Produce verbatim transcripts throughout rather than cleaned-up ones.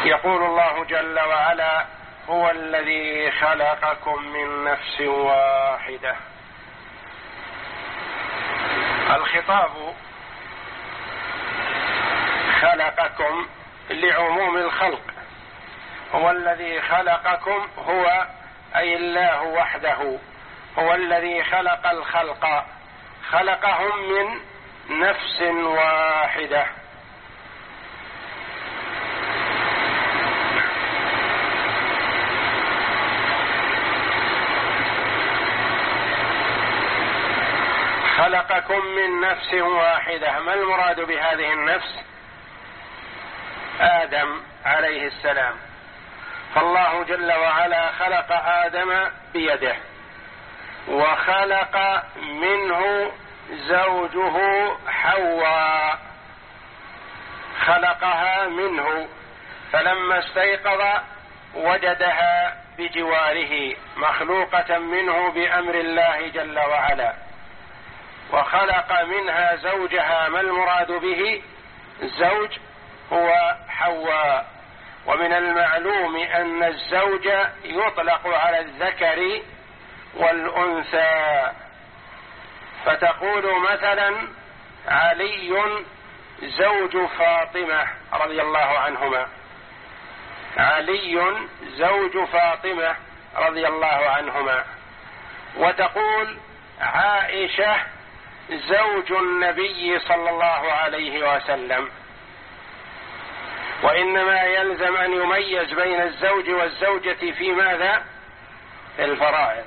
يقول الله جل وعلا: هو الذي خلقكم من نفس واحدة. الخطاب خلقكم لعموم الخلق. هو الذي خلقكم، هو أي الله وحده، هو الذي خلق الخلق، خلقهم من نفس واحدة. خلقكم من نفس واحدة. ما المراد بهذه النفس؟ آدم عليه السلام. فالله جل وعلا خلق آدم بيده، وخلق منه زوجه حواء، خلقها منه، فلما استيقظ وجدها بجواره مخلوقة منه بأمر الله جل وعلا، وخلق منها زوجها. ما المراد به الزوج؟ هو حواء. ومن المعلوم أن الزوج يطلق على الذكر والأنثى، فتقول مثلا: علي زوج فاطمة رضي الله عنهما، علي زوج فاطمة رضي الله عنهما. وتقول: عائشة زوج النبي صلى الله عليه وسلم. وإنما يلزم أن يميز بين الزوج والزوجة في ماذا؟ في الفرائض.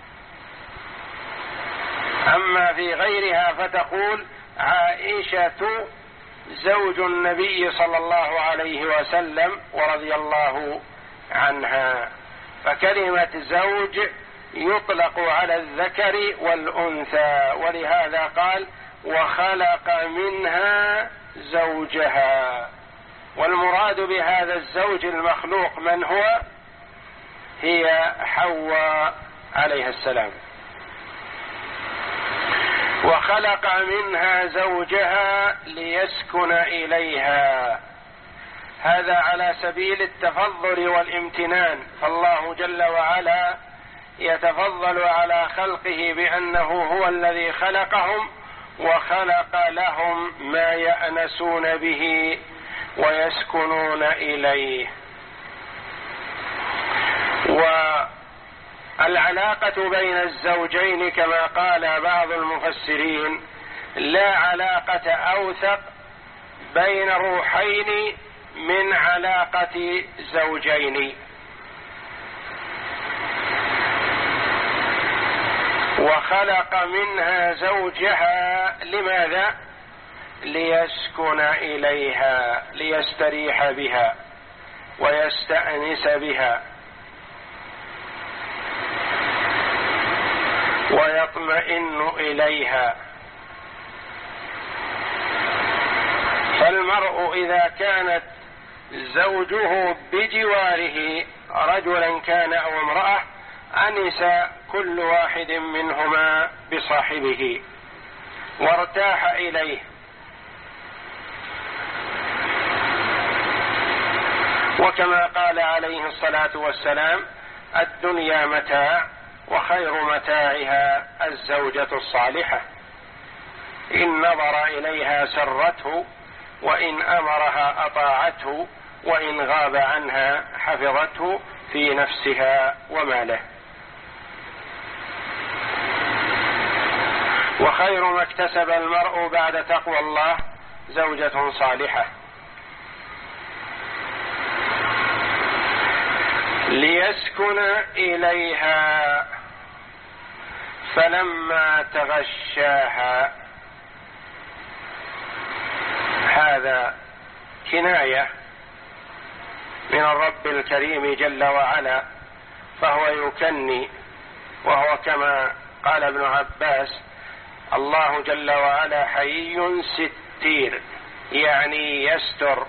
أما في غيرها فتقول: عائشة زوج النبي صلى الله عليه وسلم ورضي الله عنها. فكلمة زوج يطلق على الذكر والأنثى، ولهذا قال: وخلق منها زوجها. والمراد بهذا الزوج المخلوق من هو؟ هي حواء عليه السلام. وخلق منها زوجها ليسكن إليها. هذا على سبيل التفضل والامتنان، فالله جل وعلا يتفضل على خلقه بأنه هو الذي خلقهم وخلق لهم ما يأنسون به ويسكنون إليه. والعلاقة بين الزوجين كما قال بعض المفسرين: لا علاقة أوثق بين روحين من علاقة زوجين. وخلق منها زوجها لماذا؟ ليسكن إليها، ليستريح بها ويستأنس بها ويطمئن إليها. فالمرء إذا كانت زوجه بجواره، رجلا كان أو امرأة، أنس كل واحد منهما بصاحبه وارتاح إليه. وكما قال عليه الصلاة والسلام: الدنيا متاع وخير متاعها الزوجة الصالحة، إن نظر إليها سرته، وإن أمرها أطاعته، وإن غاب عنها حفظته في نفسها وماله. وخير ما اكتسب المرء بعد تقوى الله زوجة صالحة. ليسكن إليها. فلما تغشاها، هذا كناية من الرب الكريم جل وعلا، فهو يكني، وهو كما قال ابن عباس: الله جل وعلا حيي ستير، يعني يستر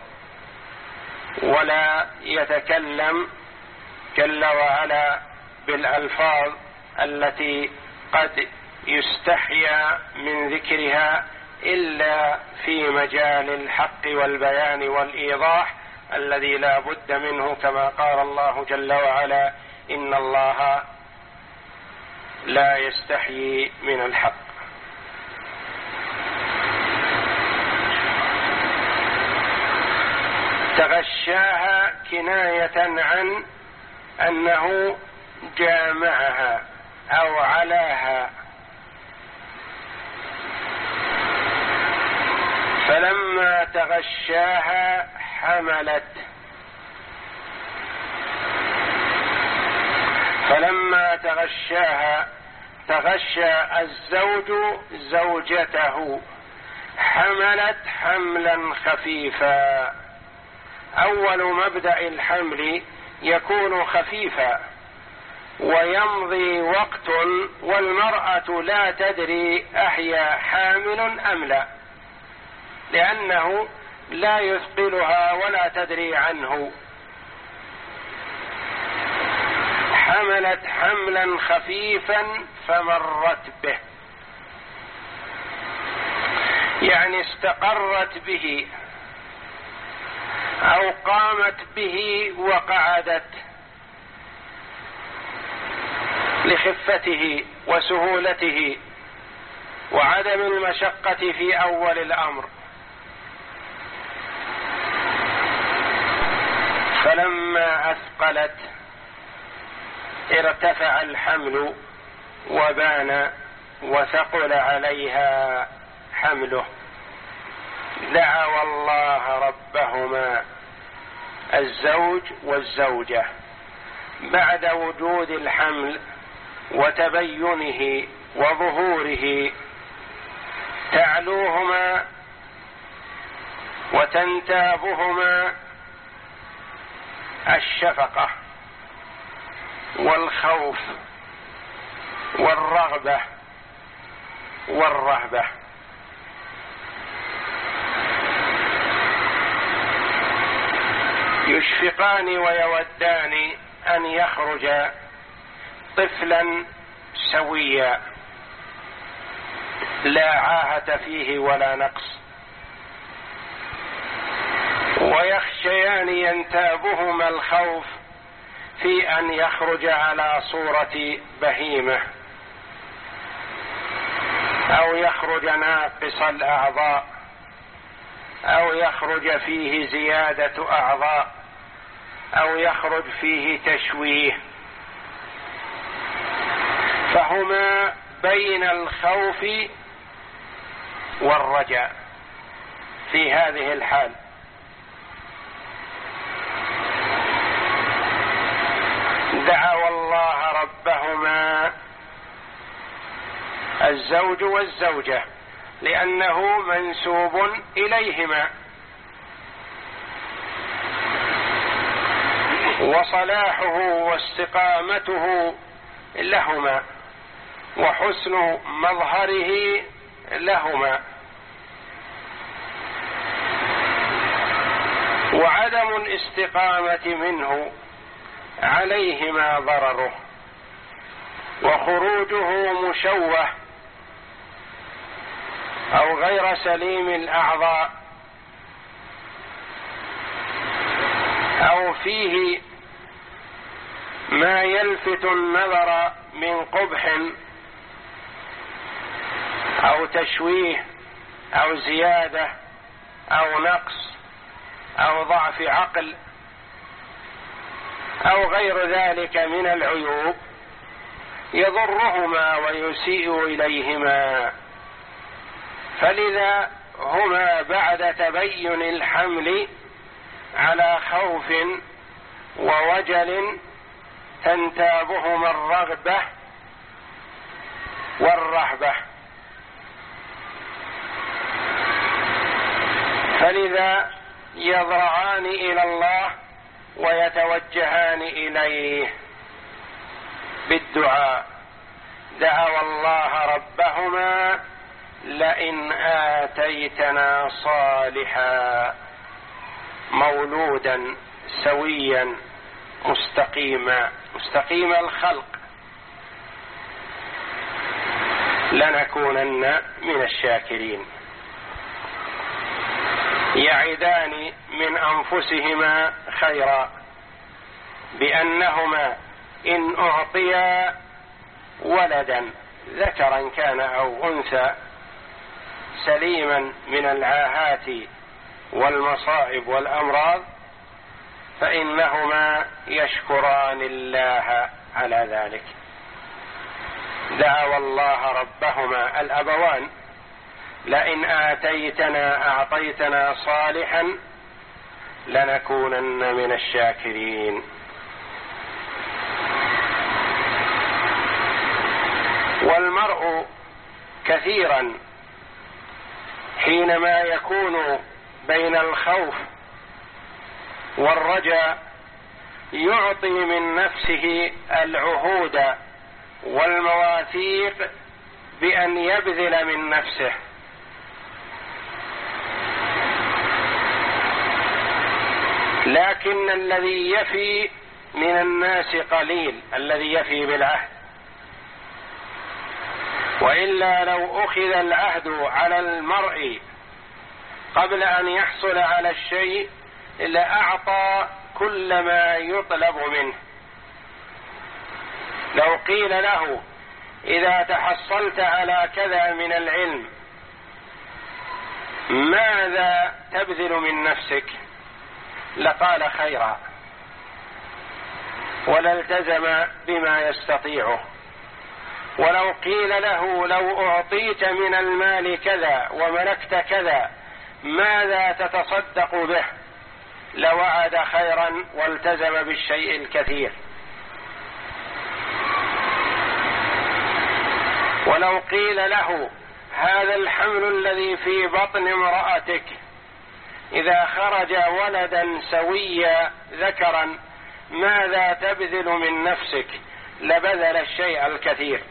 ولا يتكلم جل وعلا بالألفاظ التي قد يستحيا من ذكرها إلا في مجال الحق والبيان والإيضاح، الذي لا بد منه، كما قال الله جل وعلا: إن الله لا يستحيي من الحق. تغشاها كناية عن أنه جامعها أو علاها. فلما تغشاها حملت فلما تغشاها تغشى الزوج زوجته، حملت حملا خفيفا. أول مبدأ الحمل يكون خفيفا ويمضي وقت والمرأة لا تدري أهي حامل أم لا، لأنه لا يثقلها ولا تدري عنه. حملت حملا خفيفا فمرت به، يعني استقرت به أو قامت به وقعدت لخفته وسهولته وعدم المشقة في أول الأمر. فلما أثقلت ارتفع الحمل وبان وثقل عليها حمله، دعوا الله ربهما الزوج والزوجة بعد وجود الحمل وتبينه وظهوره، تعلوهما وتنتابهما الشفقة والخوف والرغبة والرهبة. يشفقان ويودان أن يخرج طفلا سويا لا عاهة فيه ولا نقص، ويخشيان ينتابهما الخوف في أن يخرج على صورة بهيمة أو يخرج ناقص الأعضاء أو يخرج فيه زيادة أعضاء أو يخرج فيه تشويه، فهما بين الخوف والرجاء في هذه الحال. دعوا الله ربهما الزوج والزوجة لأنه منسوب إليهما، وصلاحه واستقامته لهما وحسن مظهره لهما، وعدم الاستقامة منه عليهما ضرره، وخروجه مشوه أو غير سليم الأعضاء أو فيه ما يلفت النظر من قبح أو تشويه أو زيادة أو نقص أو ضعف عقل أو غير ذلك من العيوب يضرهما ويسيء إليهما. فلذا هما بعد تبين الحمل على خوف ووجل تنتابهما الرغبة والرهبة، فلذا يضرعان إلى الله ويتوجهان إليه بالدعاء. دعوا الله ربهما لئن آتيتنا صالحا مولودا سويا مستقيما مستقيم الخلق لنكونن من الشاكرين. يعدان من أنفسهما خيرا، بأنهما إن أعطيا ولدا ذكرا كان أو أنثى سليما من العاهات والمصائب والأمراض فإنهما يشكران الله على ذلك. دعوا الله ربهما الأبوان: لئن آتيتنا أعطيتنا صالحا لنكونن من الشاكرين. والمرء كثيرا حينما يكون بين الخوف والرجاء يعطي من نفسه العهود والمواثيق بأن يبذل من نفسه، لكن الذي يفي من الناس قليل، الذي يفي بالعهد. وإلا لو أخذ العهد على المرء قبل أن يحصل على الشيء لأعطى كل ما يطلب منه. لو قيل له: إذا تحصلت على كذا من العلم ماذا تبذل من نفسك؟ لقال: خيرا، ولالتزم بما يستطيعه. ولو قيل له: لو أعطيت من المال كذا وملكت كذا ماذا تتصدق به؟ لوعد خيرا والتزم بالشيء الكثير. ولو قيل له: هذا الحمل الذي في بطن امرأتك إذا خرج ولدا سويا ذكرا ماذا تبذل من نفسك؟ لبذل الشيء الكثير.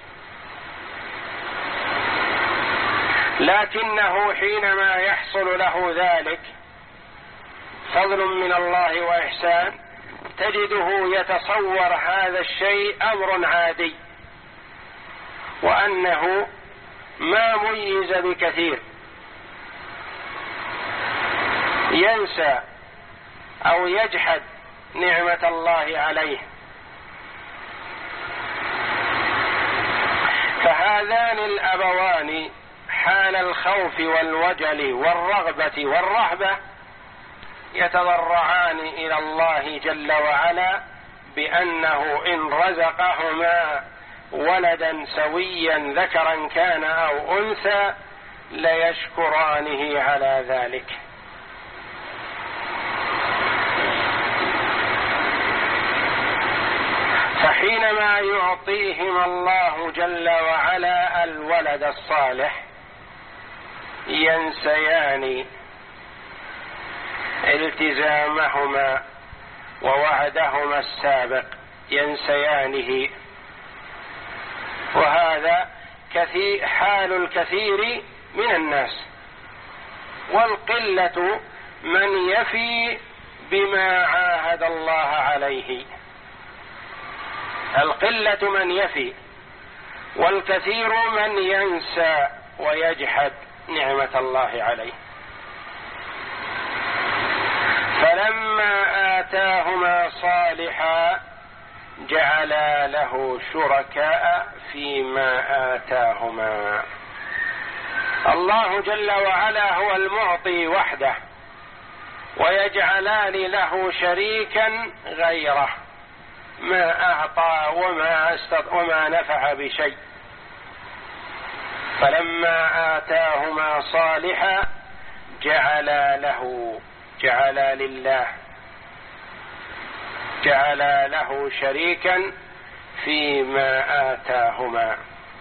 لكنه حينما يحصل له ذلك فضل من الله وإحسان تجده يتصور هذا الشيء أمر عادي، وأنه ما ميز بكثير، ينسى أو يجحد نعمة الله عليه. فهذان الأبوان حال الخوف والوجل والرغبة والرهبة يتضرعان إلى الله جل وعلا بأنه إن رزقهما ولدا سويا ذكرا كان أو أنثى ليشكرانه على ذلك. فحينما يعطيهما الله جل وعلا الولد الصالح ينسيان التزامهما ووعدهما السابق، ينسيانه. وهذا كثير حال الكثير من الناس، والقلة من يفي بما عاهد الله عليه. القلة من يفي، والكثير من ينسى ويجحد نعمة الله عليه. فلما آتاهما صالحا جعلا له شركاء فيما آتاهما. الله جل وعلا هو المعطي وحده، ويجعلان له شريكا غيره ما أعطى وما استط... وما نفع بشيء. فلما آتاهما صالحا جعلا له جعلا لله جعلا له شريكا فيما آتاهما.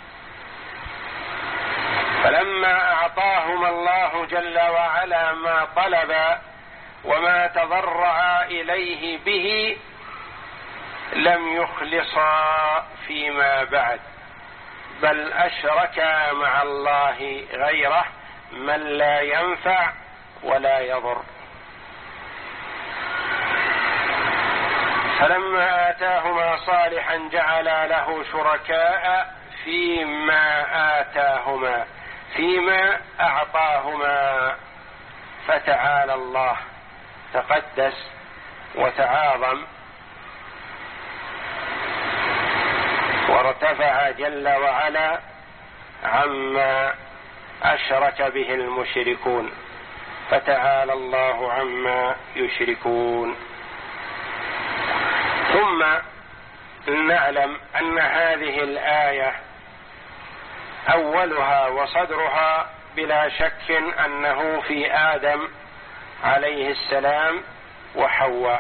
فلما أعطاهما الله جل وعلا ما طلبا وما تضرعا إليه به لم يخلصا فيما بعد، بل أشركا مع الله غيره من لا ينفع ولا يضر. فلما آتاهما صالحا جعلا له شركاء فيما آتاهما، فيما أعطاهما. فتعالى الله تقدس وتعاظم وارتفع جل وعلا عما أشرك به المشركون، فتعالى الله عما يشركون. ثم نعلم أن هذه الآية أولها وصدرها بلا شك أنه في آدم عليه السلام وحواء،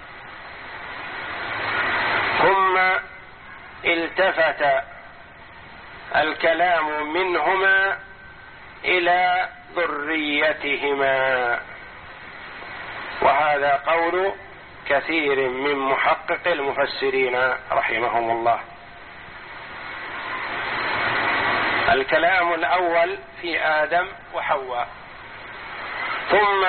ثم التفت الكلام منهما إلى ذريتهما، وهذا قول كثير من محقق المفسرين رحمهم الله. الكلام الأول في آدم وحواء، ثم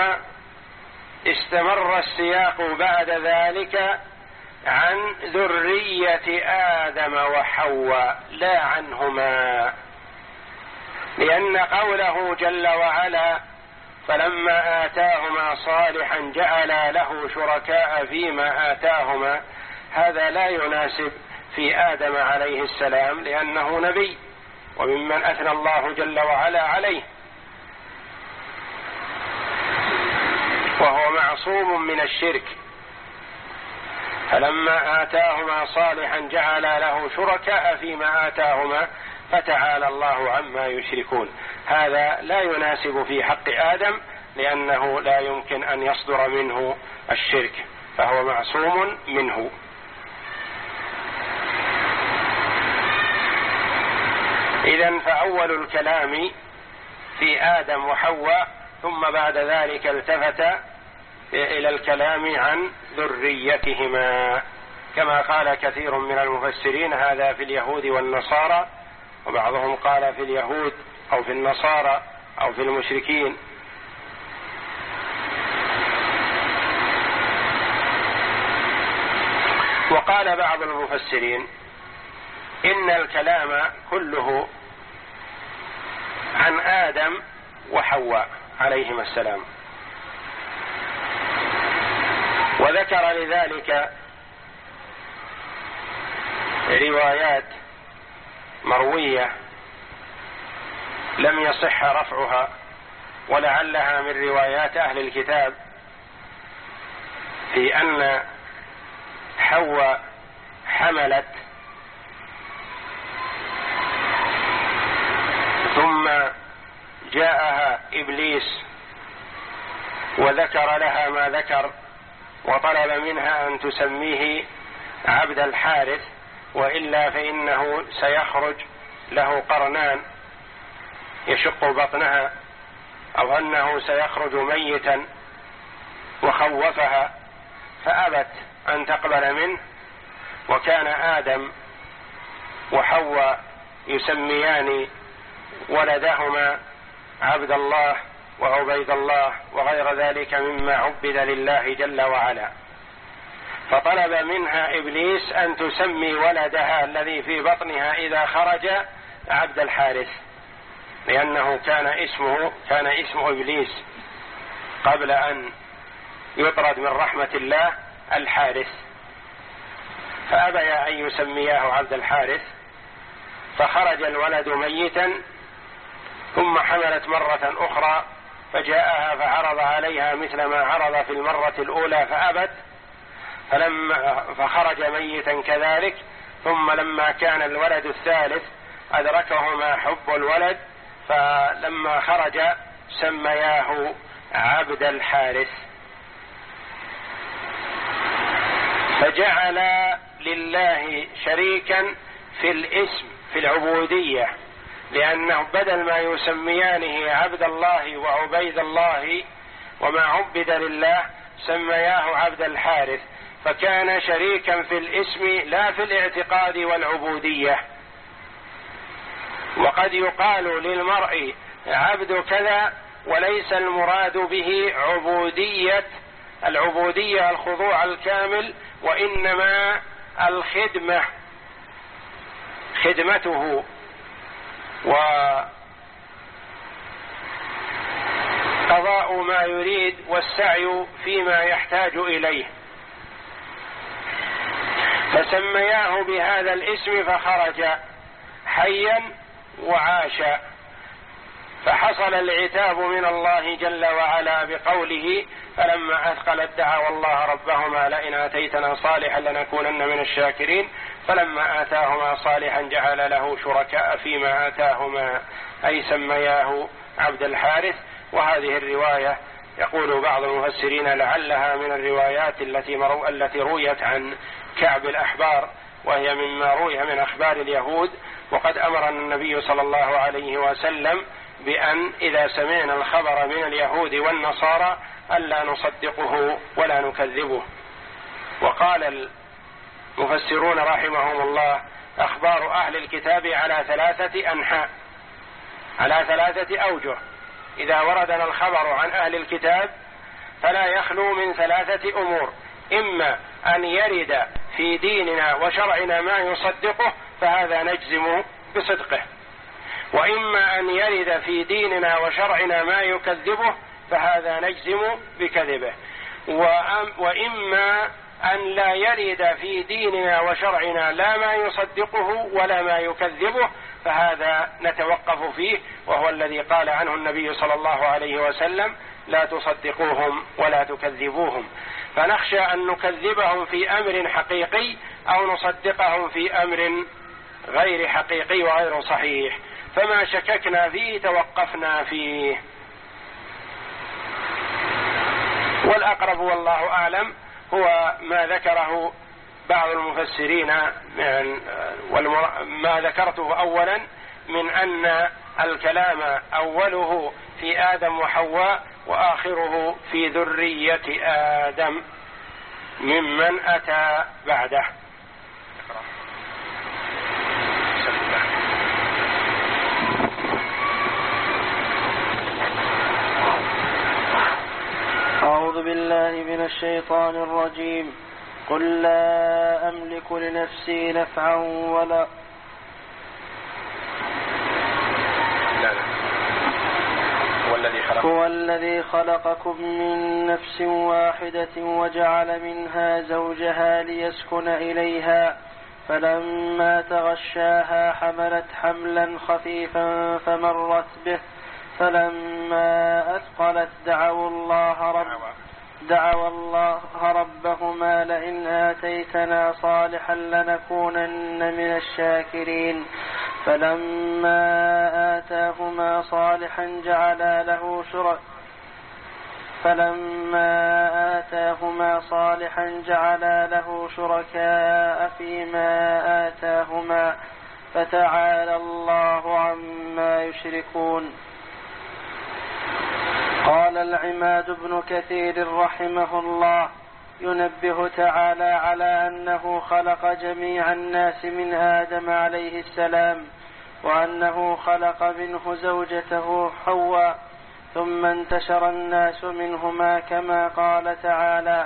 استمر السياق بعد ذلك عن ذرية آدم وحواء لا عنهما، لأن قوله جل وعلا فلما آتاهما صالحا جعل له شركاء فيما آتاهما، هذا لا يناسب في آدم عليه السلام لأنه نبي وممن أثنى الله جل وعلا عليه، وهو معصوم من الشرك. فلما آتاهما صالحا جعل له شركاء فيما آتاهما فتعالى الله عما يشركون، هذا لا يناسب في حق آدم لأنه لا يمكن أن يصدر منه الشرك، فهو معصوم منه. إذن فأول الكلام في آدم وحواء، ثم بعد ذلك التفت إلى الكلام عن ذريتهما، كما قال كثير من المفسرين هذا في اليهود والنصارى، وبعضهم قال في اليهود أو في النصارى أو في المشركين. وقال بعض المفسرين إن الكلام كله عن آدم وحواء عليهما السلام، وذكر لذلك روايات مروية لم يصح رفعها، ولعلها من روايات أهل الكتاب، في أن حواء حملت ثم جاءها إبليس وذكر لها ما ذكر، وطلب منها أن تسميه عبد الحارث، وإلا فإنه سيخرج له قرنان يشق بطنها، أو أنه سيخرج ميتا، وخوفها فأبت أن تقبل منه. وكان آدم وحواء يسميان ولدهما عبد الله وعبيد الله وغير ذلك مما عبد لله جل وعلا، فطلب منها إبليس أن تسمي ولدها الذي في بطنها إذا خرج عبد الحارث، لأنه كان اسمه كان اسم إبليس قبل أن يطرد من رحمة الله الحارث، فأبيا أن يسمياه عبد الحارث، فخرج الولد ميتا، ثم حملت مرة أخرى فجاءها فعرض عليها مثل ما عرض في المرة الأولى فأبت، فلما فخرج ميتا كذلك. ثم لما كان الولد الثالث أدركهما حب الولد، فلما خرج سمياه عبد الحارث، فجعل لله شريكا في الاسم في العبودية، لأنه بدل ما يسميانه عبد الله وعبيد الله وما عبد لله سمياه عبد الحارث، فكان شريكا في الاسم لا في الاعتقاد والعبودية. وقد يقال للمرء عبد كذا وليس المراد به عبودية العبودية الخضوع الكامل، وإنما الخدمة خدمته وقد قضاء ما يريد والسعي فيما يحتاج إليه، فسمياه بهذا الاسم فخرج حيا وعاشا. فحصل العتاب من الله جل وعلا بقوله: فلما أثقلت دعوا الله ربهما لئن آتيتنا صالحا لنكونن من الشاكرين، فلما آتاهما صالحا جعل له شركاء فيما آتاهما، أي سمياه عبد الحارث. وهذه الرواية يقول بعض المفسرين لعلها من الروايات التي مرو التي رويت عن كعب الأحبار، وهي مما روي من أخبار اليهود. وقد أمر النبي صلى الله عليه وسلم بأن إذا سمعنا الخبر من اليهود والنصارى ألا نصدقه ولا نكذبه. وقال المفسرون رحمهم الله: أخبار أهل الكتاب على ثلاثة أنحاء، على ثلاثة أوجه. إذا وردنا الخبر عن أهل الكتاب فلا يخلو من ثلاثة أمور: إما أن يرد في ديننا وشرعنا ما يصدقه فهذا نجزم بصدقه، وإما أن يرد في ديننا وشرعنا ما يكذبه فهذا نجزم بكذبه، وإما أن لا يرد في ديننا وشرعنا لا ما يصدقه ولا ما يكذبه فهذا نتوقف فيه، وهو الذي قال عنه النبي صلى الله عليه وسلم: لا تصدقوهم ولا تكذبوهم. فنخشى أن نكذبهم في أمر حقيقي أو نصدقهم في أمر غير حقيقي وغير صحيح، فما شككنا فيه توقفنا فيه. والأقرب والله أعلم هو ما ذكره بعض المفسرين من ما ذكرته أولا من أن الكلام أوله في آدم وحواء وآخره في ذرية آدم ممن أتى بعده. أعوذ بالله من الشيطان الرجيم. قل لا أملك لنفسي نفعا ولا لا لا. هو الذي خلق هو الذي خلقكم من نفس واحدة وجعل منها زوجها ليسكن إليها، فلما تغشاها حملت حملا خفيفا فمرت به، فلما أثقلت دعوا الله رب دعوا الله ربهما لئن آتيتنا صالحا لنكونن من الشاكرين، فلما آتاهما صالحا جعلا له شركاء فلما آتاهما صالحا جعلا له شركاء فيما آتاهما، فتعالى الله عما يشركون. قال العماد بن كثير رحمه الله: ينبه تعالى على أنه خلق جميع الناس من آدم عليه السلام، وأنه خلق منه زوجته حواء، ثم انتشر الناس منهما كما قال تعالى: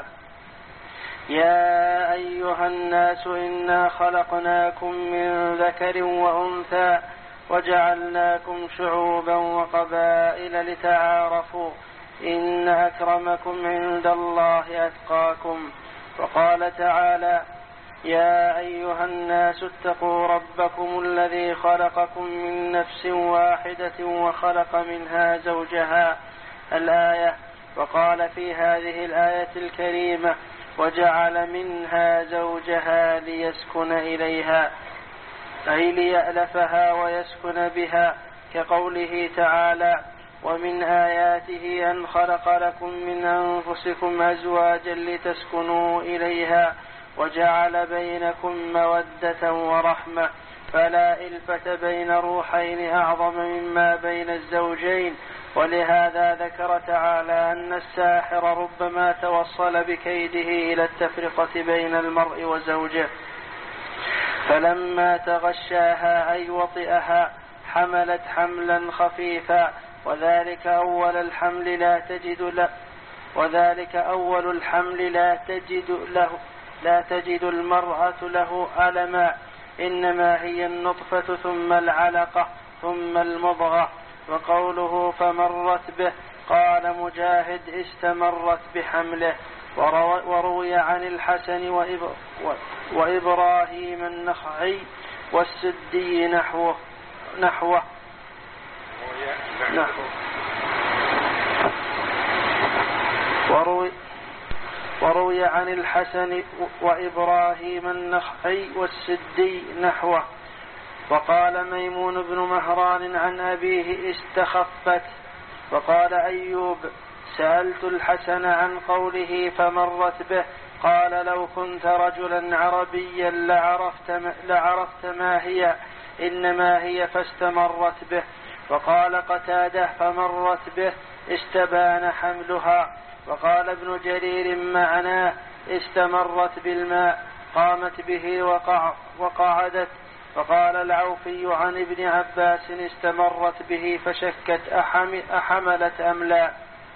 يا أيها الناس إنا خلقناكم من ذكر وأنثى وجعلناكم شعوبا وقبائل لتعارفوا إن أكرمكم عند الله أتقاكم. وقال تعالى: يا أيها الناس اتقوا ربكم الذي خلقكم من نفس واحدة وخلق منها زوجها، الآية. وقال في هذه الآية الكريمة: وجعل منها زوجها ليسكن إليها، أي ليألفها ويسكن بها، كقوله تعالى: ومن آياته أن خلق لكم من أنفسكم أزواجا لتسكنوا إليها وجعل بينكم مودة ورحمة، فلا إلفة بين روحين أعظم مما بين الزوجين. ولهذا ذكر تعالى أن الساحر ربما توصل بكيده إلى التفرقة بين المرء وزوجه. فلما تغشاها أي وطئها حملت حملا خفيفا، وذلك أول الحمل لا تجد له وذلك أول الحمل لا تجد له لا تجد المرأة له ألما، إنما هي النطفة ثم العلقة ثم المضغة. وقوله فمرت به قال مجاهد استمرت بحمله. وروي عن الحسن وإبراهيم النخعي والسدي نحوه نحوه نحوه وروي, وروي عن الحسن وإبراهيم النخعي والسدي نحوه. وقال ميمون بن مهران عن أبيه استخفت. وقال أيوب سألت الحسن عن قوله فمرت به قال لو كنت رجلا عربيا لعرفت, لعرفت ما هي إنما هي فاستمرت به. وقال قتادة فمرت به استبان حملها. وقال ابن جرير معناه استمرت بالماء قامت به وقع وقعدت. وقال العوفي عن ابن عباس استمرت به فشكت أحملت أم لا،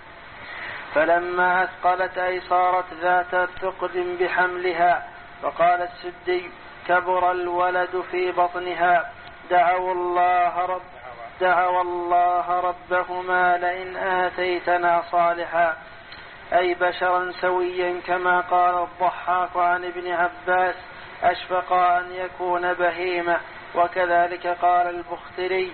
فلما أثقلت أي صارت ذات ثقل بحملها. وقال السدي كبر الولد في بطنها دعوا الله رب دعوا الله ربهما لئن آتيتنا صالحا، أي بشرا سويا كما قال الضحاك عن ابن عباس أشفق أن يكون بهيمة. وكذلك قال البختري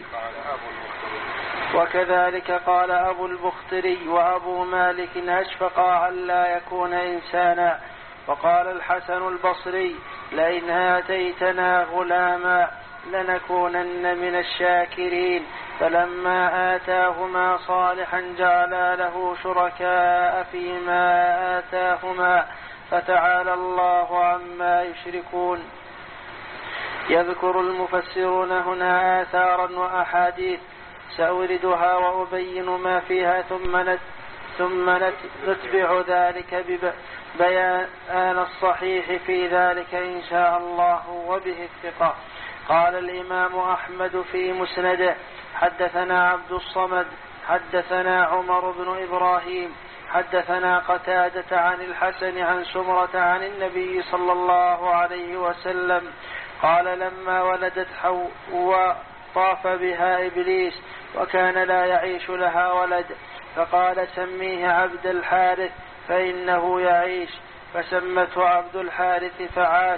وكذلك قال أبو البختري وأبو مالك أشفق أن لا يكون إنسانا. وقال الحسن البصري لئن آتيتنا غلاما لنكونن من الشاكرين. فلما آتاهما صالحا جعلا له شركاء فيما آتاهما فتعالى الله عما يشركون. يذكر المفسرون هنا آثارا وأحاديث سأوردها وأبين ما فيها ثم نت ثم نتبع ذلك ببيان الصحيح في ذلك إن شاء الله وبه الثقة. قال الإمام أحمد في مسنده حدثنا عبد الصمد حدثنا عمر بن إبراهيم حدثنا قتادة عن الحسن عن سمرة عن النبي صلى الله عليه وسلم قال لما ولدت حواء طاف بها إبليس وكان لا يعيش لها ولد، فقال سميه عبد الحارث فإنه يعيش، فسمته عبد الحارث فعاش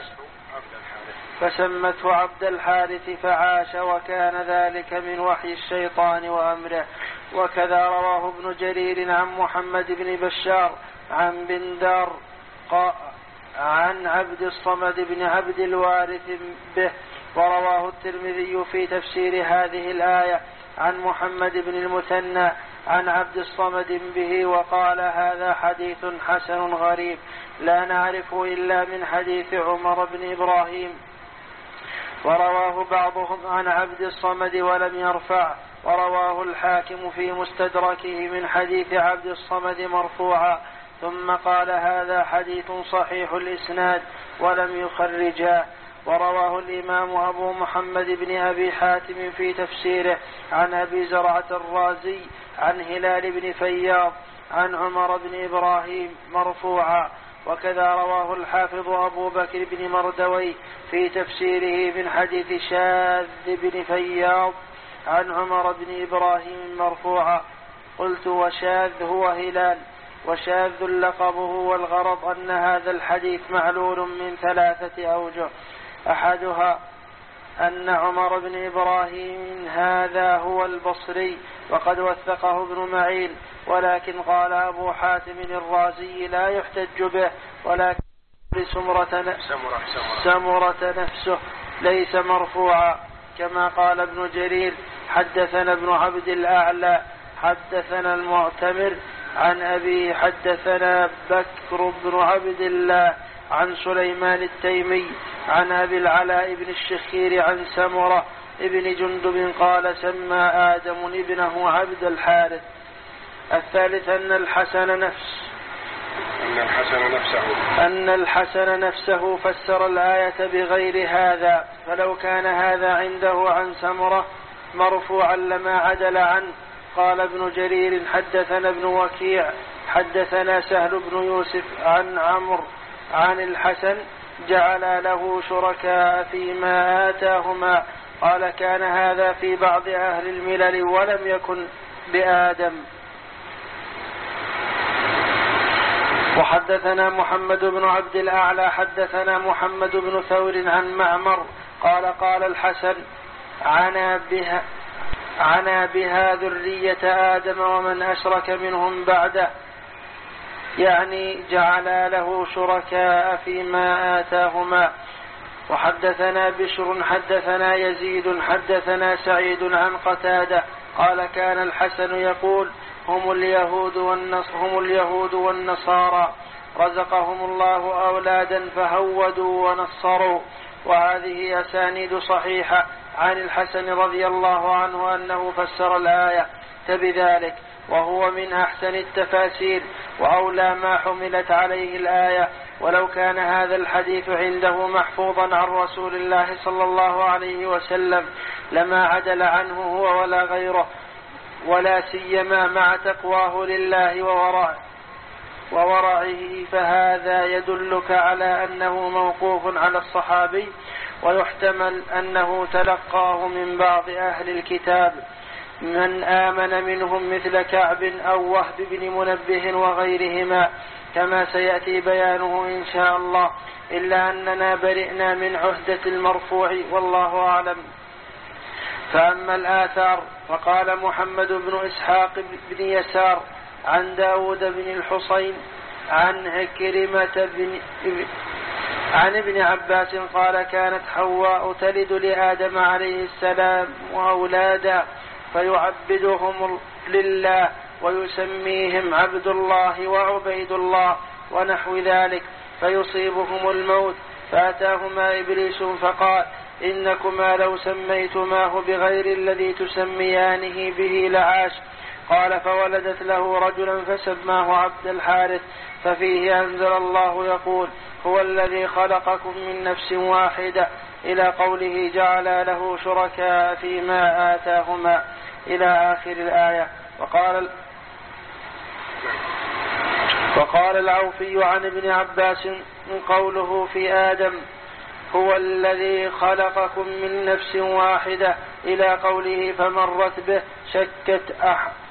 فسمته عبد الحارث فعاش وكان ذلك من وحي الشيطان وأمره. وكذا رواه ابن جرير عن محمد بن بشار عن بندار عن عبد الصمد بن عبد الوارث به. ورواه الترمذي في تفسير هذه الآية عن محمد بن المثنى عن عبد الصمد به وقال هذا حديث حسن غريب لا نعرفه إلا من حديث عمر بن إبراهيم. ورواه بعضهم عن عبد الصمد ولم يرفع. ورواه الحاكم في مستدركه من حديث عبد الصمد مرفوعا ثم قال هذا حديث صحيح الإسناد ولم يخرجاه. ورواه الإمام أبو محمد بن أبي حاتم في تفسيره عن أبي زرعة الرازي عن هلال بن فياض عن عمر بن إبراهيم مرفوعا. وكذا رواه الحافظ أبو بكر بن مردوي في تفسيره من حديث شاذ بن فياض عن عمر بن إبراهيم مرفوعا. قلت وشاذ هو هلال، وشاذ لقبه، والغرض أن هذا الحديث معلول من ثلاثة أوجه. أحدها أن عمر بن إبراهيم هذا هو البصري وقد وثقه ابن معين، ولكن قال أبو حاتم الرازي لا يحتج به، ولكن سمرة, سمرة نفسه ليس مرفوعا كما قال ابن جرير حدثنا ابن عبد الأعلى حدثنا المعتمر عن أبي حدثنا بكر بن عبد الله عن سليمان التيمي عن أبي العلاء بن الشخير عن سمرة ابن جندب قال سمى آدم ابنه عبد الحارث. الثالث أن الحسن نفس أن الحسن نفسه أن الحسن نفسه فسر الآية بغير هذا، فلو كان هذا عنده عن سمرة مرفوعا لما عدل عنه. قال ابن جرير حدثنا ابن وكيع حدثنا سهل بن يوسف عن عمرو عن الحسن جعل له شركاء فيما آتاهما. قال كان هذا في بعض أهل الملل ولم يكن بآدم. وحدثنا محمد بن عبد الأعلى حدثنا محمد بن ثور عن معمر قال قال الحسن عنا بها, عنا بها ذرية آدم ومن أشرك منهم بعده، يعني جعل له شركاء فيما آتاهما. وحدثنا بشر حدثنا يزيد حدثنا سعيد عن قتادة قال كان الحسن يقول هم اليهود, هم اليهود والنصارى رزقهم الله أولادا فهودوا ونصروا. وهذه أسانيد صحيحة عن الحسن رضي الله عنه أنه فسر الآية بذلك، وهو من أحسن التفاسير وأولى ما حملت عليه الآية. ولو كان هذا الحديث عنده محفوظا عن رسول الله صلى الله عليه وسلم لما عدل عنه هو ولا غيره، ولا سيما مع تقواه لله وورعه وورعه فهذا يدلك على أنه موقوف على الصحابي، ويحتمل أنه تلقاه من بعض أهل الكتاب من آمن منهم مثل كعب أو وهب بن منبه وغيرهما كما سيأتي بيانه إن شاء الله، إلا أننا برئنا من عهدة المرفوع والله أعلم. فأما الآثار فقال محمد بن إسحاق بن يسار عن داود بن الحصين عن عكرمة بن عن ابن عباس قال كانت حواء تلد لآدم عليه السلام وأولادا فيعبدهم لله ويسميهم عبد الله وعبيد الله ونحو ذلك، فيصيبهم الموت فأتاهما إبليس فقال إنكما لو سميتماه بغير الذي تسميانه به لعاش. قال فولدت له رجلا فسماه عبد الحارث، ففيه أنزل الله يقول هو الذي خلقكم من نفس واحدة إلى قوله جعل له شركاء فيما آتاهما إلى آخر الآية. وقال وقال العوفي عن ابن عباس من قوله في آدم هو الذي خلقكم من نفس واحدة إلى قوله فمرت به شكت